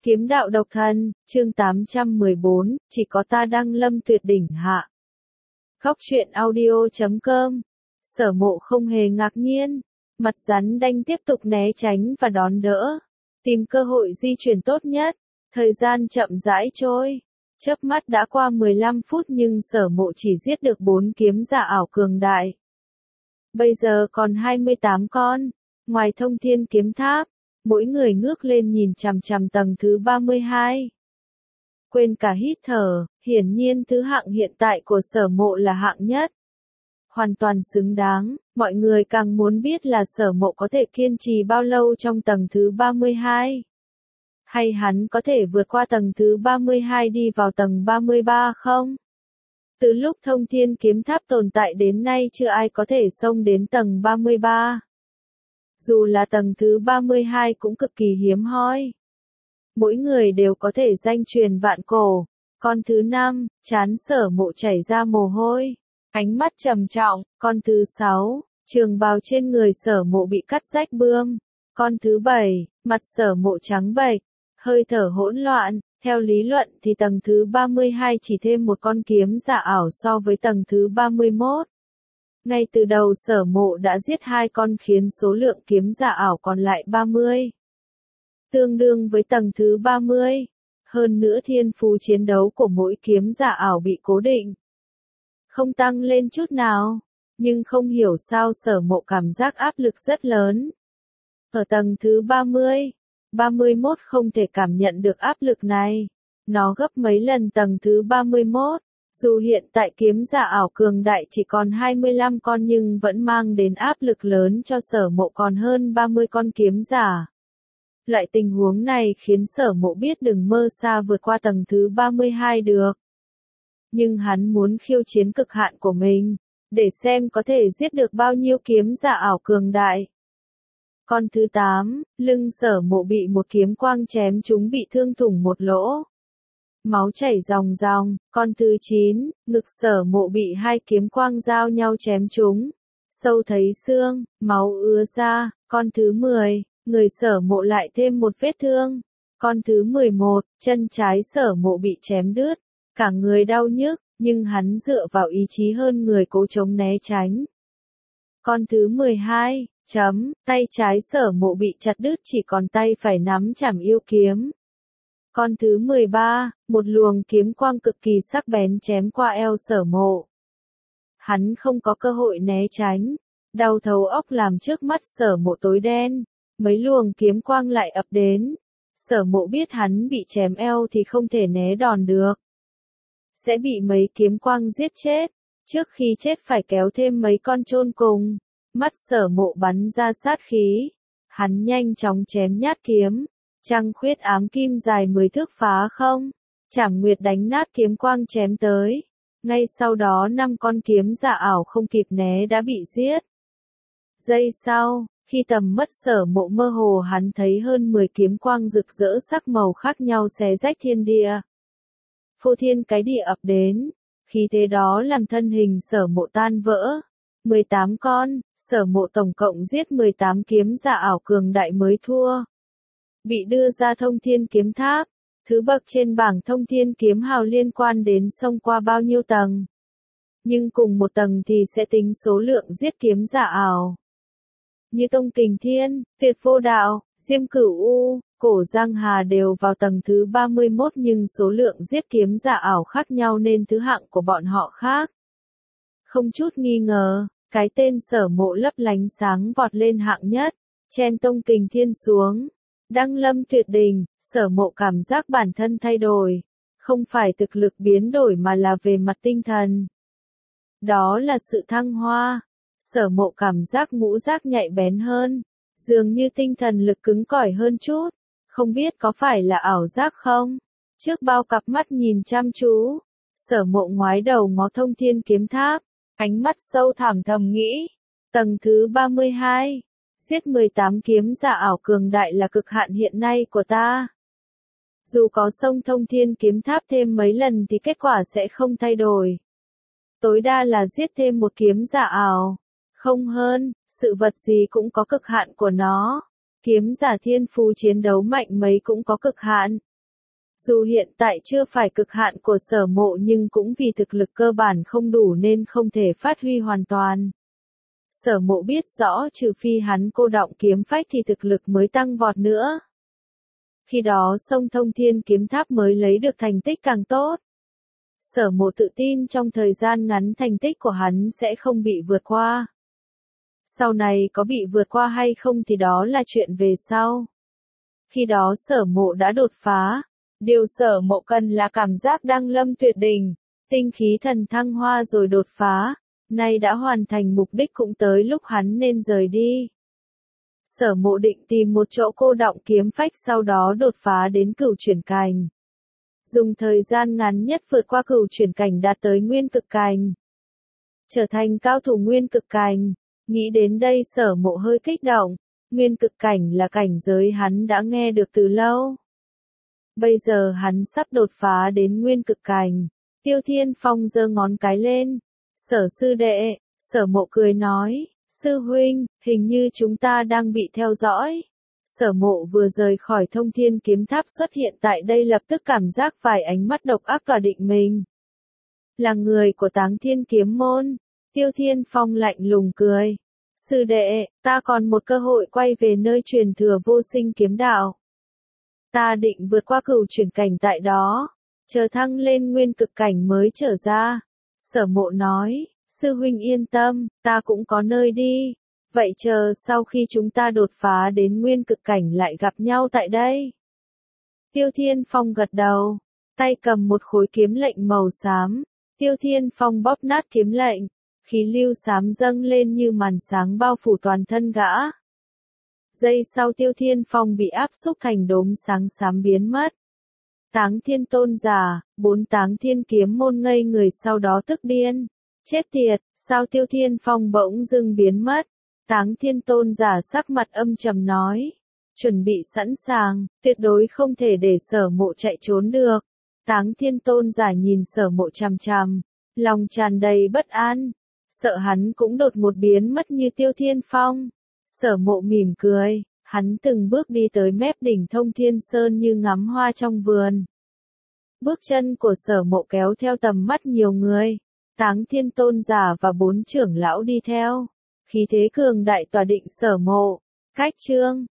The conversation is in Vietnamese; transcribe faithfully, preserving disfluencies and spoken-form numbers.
Kiếm đạo độc thân, chương tám trăm mười bốn, chỉ có ta đăng lâm tuyệt đỉnh hạ. Góc truyện audio chấm com. Sở Mộ không hề ngạc nhiên, mặt rắn đanh tiếp tục né tránh và đón đỡ, tìm cơ hội di chuyển tốt nhất. Thời gian chậm rãi trôi, chớp mắt đã qua mười lăm phút nhưng Sở Mộ chỉ giết được bốn kiếm giả ảo cường đại. Bây giờ còn hai mươi tám con, ngoài Thông Thiên kiếm tháp, mỗi người ngước lên nhìn chằm chằm tầng thứ ba mươi hai. Quên cả hít thở, hiển nhiên thứ hạng hiện tại của Sở Mộ là hạng nhất. Hoàn toàn xứng đáng, mọi người càng muốn biết là Sở Mộ có thể kiên trì bao lâu trong tầng thứ ba mươi hai. Hay hắn có thể vượt qua tầng thứ ba mươi hai đi vào tầng ba mươi ba không? Từ lúc Thông Thiên kiếm tháp tồn tại đến nay chưa ai có thể xông đến tầng ba mươi ba. Dù là tầng thứ ba mươi hai cũng cực kỳ hiếm hoi. Mỗi người đều có thể danh truyền vạn cổ. Con thứ năm, trán Sở Mộ chảy ra mồ hôi, ánh mắt trầm trọng. Con thứ sáu, trường bào trên người Sở Mộ bị cắt rách bươm. Con thứ bảy, mặt Sở Mộ trắng bệch, hơi thở hỗn loạn. Theo lý luận thì tầng thứ ba mươi hai chỉ thêm một con kiếm giả ảo so với tầng thứ ba mươi mốt. Ngay từ đầu Sở Mộ đã giết hai con khiến số lượng kiếm giả ảo còn lại ba mươi. Tương đương với tầng thứ ba mươi. Hơn nữa thiên phú chiến đấu của mỗi kiếm giả ảo bị cố định, không tăng lên chút nào. Nhưng không hiểu sao Sở Mộ cảm giác áp lực rất lớn. Ở tầng thứ ba mươi, ba mươi mốt không thể cảm nhận được áp lực này. Nó gấp mấy lần tầng thứ ba mươi mốt. Dù hiện tại kiếm giả ảo cường đại chỉ còn hai mươi lăm con nhưng vẫn mang đến áp lực lớn cho Sở Mộ còn hơn ba mươi con kiếm giả. Loại tình huống này khiến Sở Mộ biết đừng mơ xa vượt qua tầng thứ ba mươi hai được. Nhưng hắn muốn khiêu chiến cực hạn của mình, để xem có thể giết được bao nhiêu kiếm giả ảo cường đại. Con thứ tám, lưng Sở Mộ bị một kiếm quang chém trúng bị thương thủng một lỗ. Máu chảy ròng ròng. Con thứ chín, ngực Sở Mộ bị hai kiếm quang giao nhau chém trúng, sâu thấy xương, máu ứa ra. Con thứ mười, người Sở Mộ lại thêm một vết thương. Con thứ mười một, chân trái Sở Mộ bị chém đứt, cả người đau nhức, nhưng hắn dựa vào ý chí hơn người cố chống né tránh. Con thứ mười hai, chấm, tay trái Sở Mộ bị chặt đứt chỉ còn tay phải nắm chảm yêu kiếm. Con thứ mười ba, một luồng kiếm quang cực kỳ sắc bén chém qua eo Sở Mộ. Hắn không có cơ hội né tránh, đau thấu óc làm trước mắt Sở Mộ tối đen, mấy luồng kiếm quang lại ập đến. Sở Mộ biết hắn bị chém eo thì không thể né đòn được, sẽ bị mấy kiếm quang giết chết, trước khi chết phải kéo thêm mấy con chôn cùng. Mắt Sở Mộ bắn ra sát khí, hắn nhanh chóng chém nhát kiếm. Trăng khuyết ám kim dài mười thước phá không, Trảm Nguyệt đánh nát kiếm quang chém tới. Ngay sau đó năm con kiếm giả ảo không kịp né đã bị giết. Giây sau, khi tầm mắt Sở Mộ mơ hồ hắn thấy hơn mười kiếm quang rực rỡ sắc màu khác nhau xé rách thiên địa. Phô thiên cái địa ập đến, khí thế đó làm thân hình Sở Mộ tan vỡ. mười tám con, Sở Mộ tổng cộng giết mười tám kiếm giả ảo cường đại mới thua. Bị đưa ra Thông Thiên kiếm tháp, thứ bậc trên bảng Thông Thiên kiếm hào liên quan đến xông qua bao nhiêu tầng. Nhưng cùng một tầng thì sẽ tính số lượng giết kiếm giả ảo. Như Tông Kình Thiên, Tuyệt Vô Đạo, Diêm Cửu U, Cổ Giang Hà đều vào tầng thứ ba mươi mốt nhưng số lượng giết kiếm giả ảo khác nhau nên thứ hạng của bọn họ khác. Không chút nghi ngờ, cái tên Sở Mộ lấp lánh sáng vọt lên hạng nhất, chen Tông Kình Thiên xuống. Đăng lâm tuyệt đỉnh, Sở Mộ cảm giác bản thân thay đổi, không phải thực lực biến đổi mà là về mặt tinh thần. Đó là sự thăng hoa. Sở Mộ cảm giác ngũ giác nhạy bén hơn, dường như tinh thần lực cứng cỏi hơn chút, không biết có phải là ảo giác không? Trước bao cặp mắt nhìn chăm chú, Sở Mộ ngoái đầu ngó Thông Thiên kiếm tháp, ánh mắt sâu thẳm thầm nghĩ, tầng thứ ba mươi hai. Giết mười tám kiếm giả ảo cường đại là cực hạn hiện nay của ta. Dù có xông Thông Thiên kiếm tháp thêm mấy lần thì kết quả sẽ không thay đổi. Tối đa là giết thêm một kiếm giả ảo. Không hơn, sự vật gì cũng có cực hạn của nó. Kiếm giả thiên phú chiến đấu mạnh mấy cũng có cực hạn. Dù hiện tại chưa phải cực hạn của Sở Mộ nhưng cũng vì thực lực cơ bản không đủ nên không thể phát huy hoàn toàn. Sở Mộ biết rõ trừ phi hắn cô đọng kiếm phách thì thực lực mới tăng vọt nữa. Khi đó sông Thông Thiên Kiếm Tháp mới lấy được thành tích càng tốt. Sở Mộ tự tin trong thời gian ngắn thành tích của hắn sẽ không bị vượt qua. Sau này có bị vượt qua hay không thì đó là chuyện về sau. Khi đó Sở Mộ đã đột phá. Điều Sở Mộ cần là cảm giác đăng lâm tuyệt đỉnh, tinh khí thần thăng hoa rồi đột phá. Nay đã hoàn thành mục đích cũng tới lúc hắn nên rời đi. Sở Mộ định tìm một chỗ cô đọng kiếm phách sau đó đột phá đến cửu chuyển cảnh. Dùng thời gian ngắn nhất vượt qua cửu chuyển cảnh đạt tới nguyên cực cảnh. Trở thành cao thủ nguyên cực cảnh. Nghĩ đến đây Sở Mộ hơi kích động. Nguyên cực cảnh là cảnh giới hắn đã nghe được từ lâu. Bây giờ hắn sắp đột phá đến nguyên cực cảnh. Tiêu Thiên Phong giơ ngón cái lên. Sở sư đệ, Sở Mộ cười nói, sư huynh, hình như chúng ta đang bị theo dõi. Sở Mộ vừa rời khỏi Thông Thiên Kiếm Tháp xuất hiện tại đây lập tức cảm giác vài ánh mắt độc ác tỏa định mình. Là người của Táng Thiên Kiếm Môn. Tiêu Thiên Phong lạnh lùng cười. Sư đệ, ta còn một cơ hội quay về nơi truyền thừa vô sinh kiếm đạo. Ta định vượt qua cửu chuyển cảnh tại đó, chờ thăng lên nguyên cực cảnh mới trở ra. Sở Mộ nói, sư huynh yên tâm, ta cũng có nơi đi. Vậy chờ sau khi chúng ta đột phá đến nguyên cực cảnh lại gặp nhau tại đây. Tiêu Thiên Phong gật đầu, tay cầm một khối kiếm lệnh màu xám. Tiêu Thiên Phong bóp nát kiếm lệnh, khí lưu xám dâng lên như màn sáng bao phủ toàn thân gã. Giây sau Tiêu Thiên Phong bị áp xúc thành đốm sáng xám biến mất. Táng Thiên Tôn giả, bốn Táng Thiên Kiếm Môn ngây người sau đó tức điên. Chết tiệt, sao Tiêu Thiên Phong bỗng dưng biến mất? Táng Thiên Tôn giả sắc mặt âm trầm nói. Chuẩn bị sẵn sàng, tuyệt đối không thể để Sở Mộ chạy trốn được. Táng Thiên Tôn giả nhìn Sở Mộ chằm chằm, lòng tràn đầy bất an. Sợ hắn cũng đột một biến mất như Tiêu Thiên Phong. Sở Mộ mỉm cười, hắn từng bước đi tới mép đỉnh Thông Thiên Sơn như ngắm hoa trong vườn. Bước chân của Sở Mộ kéo theo tầm mắt nhiều người. Táng Thiên Tôn giả và bốn trưởng lão đi theo. Khí thế cường đại tỏa định Sở Mộ. Cách chương